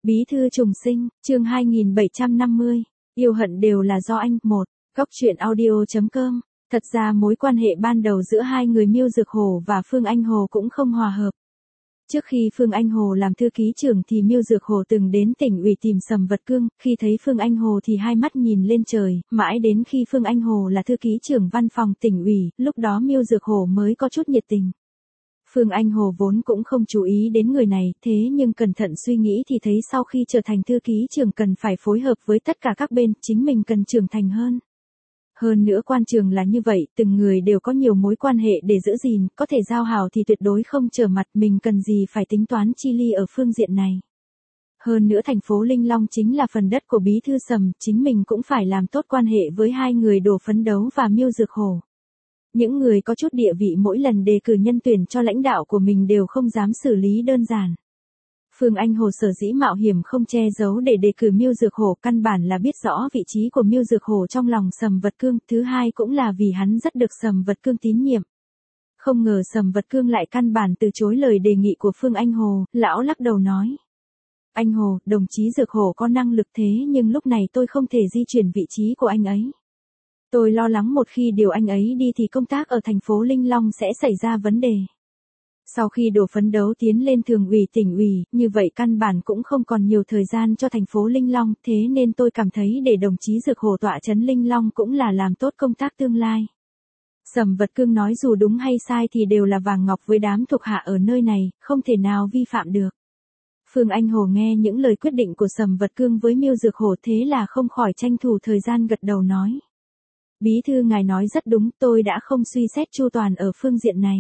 Bí thư trùng sinh, chương 2750, yêu hận đều là do anh. 1. Góc truyện audio.com. Thật ra mối quan hệ ban đầu giữa hai người Miêu Dược Hổ và Phương Anh Hồ cũng không hòa hợp. Trước khi Phương Anh Hồ làm thư ký trưởng thì Miêu Dược Hổ từng đến tỉnh ủy tìm Sầm Vật Cương, khi thấy Phương Anh Hồ thì hai mắt nhìn lên trời, mãi đến khi Phương Anh Hồ là thư ký trưởng văn phòng tỉnh ủy, lúc đó Miêu Dược Hổ mới có chút nhiệt tình. Phương Anh Hồ vốn cũng không chú ý đến người này, thế nhưng cẩn thận suy nghĩ thì thấy sau khi trở thành thư ký trưởng cần phải phối hợp với tất cả các bên, chính mình cần trưởng thành hơn. Hơn nữa quan trường là như vậy, từng người đều có nhiều mối quan hệ để giữ gìn, có thể giao hảo thì tuyệt đối không trở mặt, mình cần gì phải tính toán chi ly ở phương diện này. Hơn nữa thành phố Linh Long chính là phần đất của Bí thư Sầm, chính mình cũng phải làm tốt quan hệ với hai người Đồ Phấn Đấu và Miêu Dược Hổ. Những người có chút địa vị mỗi lần đề cử nhân tuyển cho lãnh đạo của mình đều không dám xử lý đơn giản. Phương Anh Hồ sở dĩ mạo hiểm không che giấu để đề cử Miêu Dược Hổ căn bản là biết rõ vị trí của Miêu Dược Hổ trong lòng Sầm Vật Cương, thứ hai cũng là vì hắn rất được Sầm Vật Cương tín nhiệm. Không ngờ Sầm Vật Cương lại căn bản từ chối lời đề nghị của Phương Anh Hồ, lão lắc đầu nói. Anh Hồ, đồng chí Dược Hổ có năng lực thế nhưng lúc này tôi không thể di chuyển vị trí của anh ấy. Tôi lo lắng một khi điều anh ấy đi thì công tác ở thành phố Linh Long sẽ xảy ra vấn đề. Sau khi Đồ Phấn Đấu tiến lên thường ủy tỉnh ủy, như vậy căn bản cũng không còn nhiều thời gian cho thành phố Linh Long, thế nên tôi cảm thấy để đồng chí Dược Hổ tọa trấn Linh Long cũng là làm tốt công tác tương lai. Sầm Vật Cương nói dù đúng hay sai thì đều là vàng ngọc với đám thuộc hạ ở nơi này, không thể nào vi phạm được. Phương Anh Hồ nghe những lời quyết định của Sầm Vật Cương với Miêu Dược Hổ thế là không khỏi tranh thủ thời gian gật đầu nói. Bí thư ngài nói rất đúng, tôi đã không suy xét chu toàn ở phương diện này.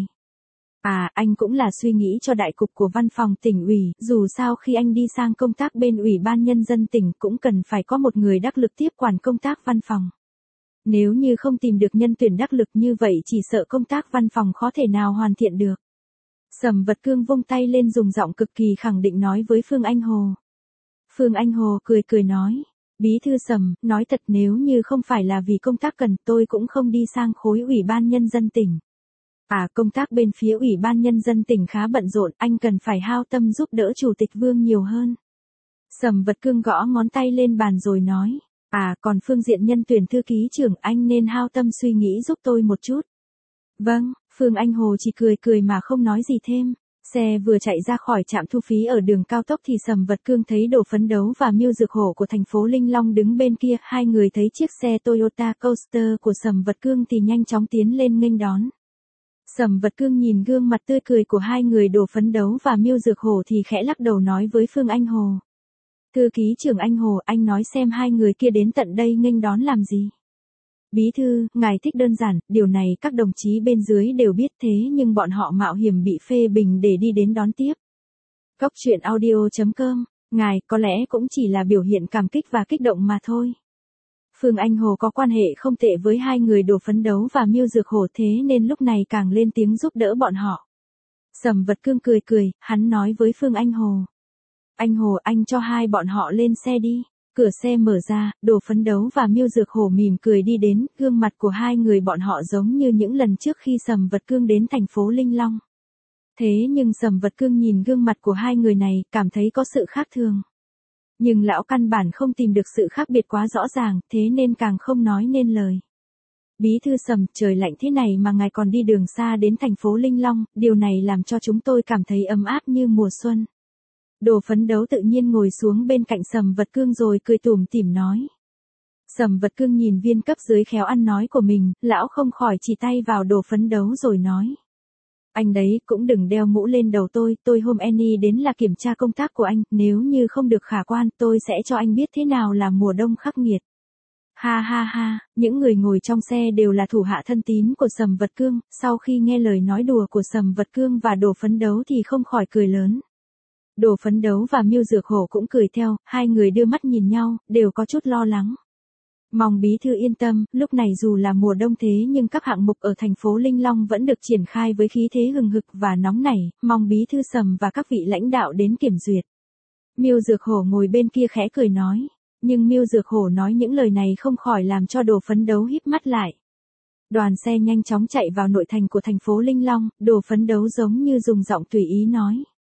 À, anh cũng là suy nghĩ cho đại cục của văn phòng tỉnh ủy, dù sao khi anh đi sang công tác bên Ủy ban Nhân dân tỉnh cũng cần phải có một người đắc lực tiếp quản công tác văn phòng. Nếu như không tìm được nhân tuyển đắc lực như vậy chỉ sợ công tác văn phòng khó thể nào hoàn thiện được. Sầm Vật Cương vung tay lên dùng giọng cực kỳ khẳng định nói với Phương Anh Hồ. Phương Anh Hồ cười nói. Bí thư Sầm, nói thật nếu như không phải là vì công tác cần tôi cũng không đi sang khối Ủy ban Nhân dân tỉnh. À, công tác bên phía Ủy ban Nhân dân tỉnh khá bận rộn, anh cần phải hao tâm giúp đỡ Chủ tịch Vương nhiều hơn. Sầm Vật Cương gõ ngón tay lên bàn rồi nói. À, còn phương diện nhân tuyển thư ký trưởng anh nên hao tâm suy nghĩ giúp tôi một chút. Vâng, Phương Anh Hồ chỉ cười mà không nói gì thêm. Xe vừa chạy ra khỏi trạm thu phí ở đường cao tốc thì Sầm Vật Cương thấy Đồ Phấn Đấu và Miêu Dược Hổ của thành phố Linh Long đứng bên kia, hai người thấy chiếc xe Toyota Coaster của Sầm Vật Cương thì nhanh chóng tiến lên nghênh đón. Sầm Vật Cương nhìn gương mặt tươi cười của hai người Đồ Phấn Đấu và Miêu Dược Hổ thì khẽ lắc đầu nói với Phương Anh Hồ. Thư ký trưởng Anh Hồ, anh nói xem hai người kia đến tận đây nghênh đón làm gì? Bí thư, ngài thích đơn giản, điều này các đồng chí bên dưới đều biết thế nhưng bọn họ mạo hiểm bị phê bình để đi đến đón tiếp. Góc truyện audio.com, ngài có lẽ cũng chỉ là biểu hiện cảm kích và kích động mà thôi. Phương Anh Hồ có quan hệ không tệ với hai người Đồ Phấn Đấu và Miêu Dược Hổ thế nên lúc này càng lên tiếng giúp đỡ bọn họ. Sầm Vật Cương cười, hắn nói với Phương Anh Hồ. Anh Hồ, anh cho hai bọn họ lên xe đi. Cửa xe mở ra, Đồ Phấn Đấu và Miêu Dược Hổ mỉm cười đi đến, gương mặt của hai người bọn họ giống như những lần trước khi Sầm Vật Cương đến thành phố Linh Long. Thế nhưng Sầm Vật Cương nhìn gương mặt của hai người này, cảm thấy có sự khác thường. Nhưng lão căn bản không tìm được sự khác biệt quá rõ ràng, thế nên càng không nói nên lời. Bí thư Sầm, trời lạnh thế này mà ngài còn đi đường xa đến thành phố Linh Long, điều này làm cho chúng tôi cảm thấy ấm áp như mùa xuân. Đồ Phấn Đấu tự nhiên ngồi xuống bên cạnh Sầm Vật Cương rồi cười tủm tỉm nói. Sầm Vật Cương nhìn viên cấp dưới khéo ăn nói của mình, lão không khỏi chỉ tay vào Đồ Phấn Đấu rồi nói. Anh đấy, cũng đừng đeo mũ lên đầu tôi hôm Annie đến là kiểm tra công tác của anh, nếu như không được khả quan tôi sẽ cho anh biết thế nào là mùa đông khắc nghiệt. Ha, những người ngồi trong xe đều là thủ hạ thân tín của Sầm Vật Cương, sau khi nghe lời nói đùa của Sầm Vật Cương và Đồ Phấn Đấu thì không khỏi cười lớn. Đồ Phấn Đấu và Miêu Dược Hổ cũng cười theo, hai người đưa mắt nhìn nhau, đều có chút lo lắng. Mong bí thư yên tâm, lúc này dù là mùa đông thế nhưng các hạng mục ở thành phố Linh Long vẫn được triển khai với khí thế hừng hực và nóng nảy, mong bí thư Sầm và các vị lãnh đạo đến kiểm duyệt. Miêu Dược Hổ ngồi bên kia khẽ cười nói, nhưng Miêu Dược Hổ nói những lời này không khỏi làm cho Đồ Phấn Đấu híp mắt lại. Đoàn xe nhanh chóng chạy vào nội thành của thành phố Linh Long, Đồ Phấn Đấu giống như dùng giọng tùy ý nói.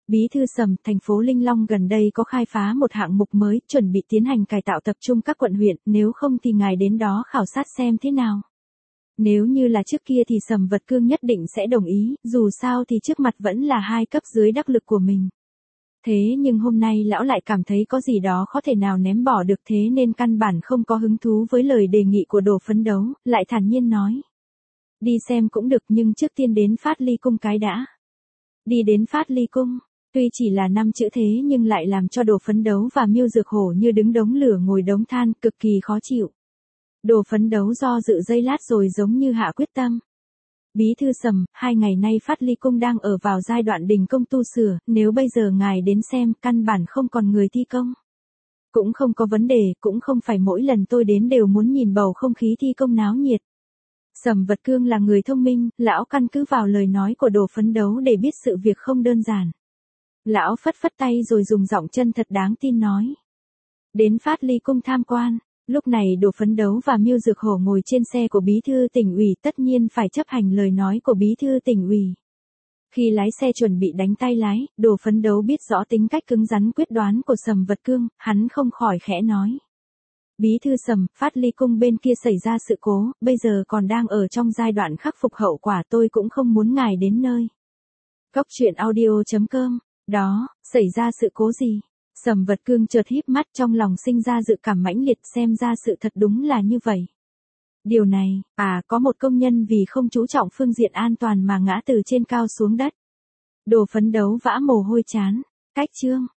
Bí thư Sầm, thành phố Linh Long gần đây có khai phá một hạng mục mới, chuẩn bị tiến hành cải tạo tập trung các quận huyện, nếu không thì ngài đến đó khảo sát xem thế nào. Nếu như là trước kia thì Sầm Vật Cương nhất định sẽ đồng ý, dù sao thì trước mặt vẫn là hai cấp dưới đắc lực của mình. Thế nhưng hôm nay lão lại cảm thấy có gì đó khó thể nào ném bỏ được, thế nên căn bản không có hứng thú với lời đề nghị của Đồ Phấn Đấu, lại thản nhiên nói. Đi xem cũng được nhưng trước tiên đến Phát Ly Cung cái đã. Đi đến Phát Ly Cung, tuy chỉ là 5 chữ thế nhưng lại làm cho Đồ Phấn Đấu và Miêu Dược Hổ như đứng đống lửa ngồi đống than, cực kỳ khó chịu. Đồ Phấn Đấu do dự giây lát rồi giống như hạ quyết tâm. Bí thư Sầm, 2 ngày nay Phát Ly Cung đang ở vào giai đoạn đình công tu sửa, nếu bây giờ ngài đến xem, căn bản không còn người thi công. Cũng không có vấn đề, cũng không phải mỗi lần tôi đến đều muốn nhìn bầu không khí thi công náo nhiệt. Sầm Vật Cương là người thông minh, lão căn cứ vào lời nói của Đồ Phấn Đấu để biết sự việc không đơn giản. Lão phất phất tay rồi dùng giọng chân thật đáng tin nói. Đến Phát Ly Cung tham quan. Lúc này Đồ Phấn Đấu và Miêu Dược Hổ ngồi trên xe của bí thư tỉnh ủy, tất nhiên phải chấp hành lời nói của bí thư tỉnh ủy. Khi lái xe chuẩn bị đánh tay lái, Đồ Phấn Đấu biết rõ tính cách cứng rắn quyết đoán của Sầm Vật Cương, hắn không khỏi khẽ nói. Bí thư Sầm, Phát Ly Cung bên kia xảy ra sự cố, bây giờ còn đang ở trong giai đoạn khắc phục hậu quả, tôi cũng không muốn ngài đến nơi. Cốc truyện audio.com, đó, xảy ra sự cố gì? Sầm Vật Cương chợt híp mắt, trong lòng sinh ra dự cảm mãnh liệt, xem ra sự thật đúng là như vậy. Điều này, có một công nhân vì không chú trọng phương diện an toàn mà ngã từ trên cao xuống đất. Đồ Phấn Đấu vã mồ hôi chán. Cách chương.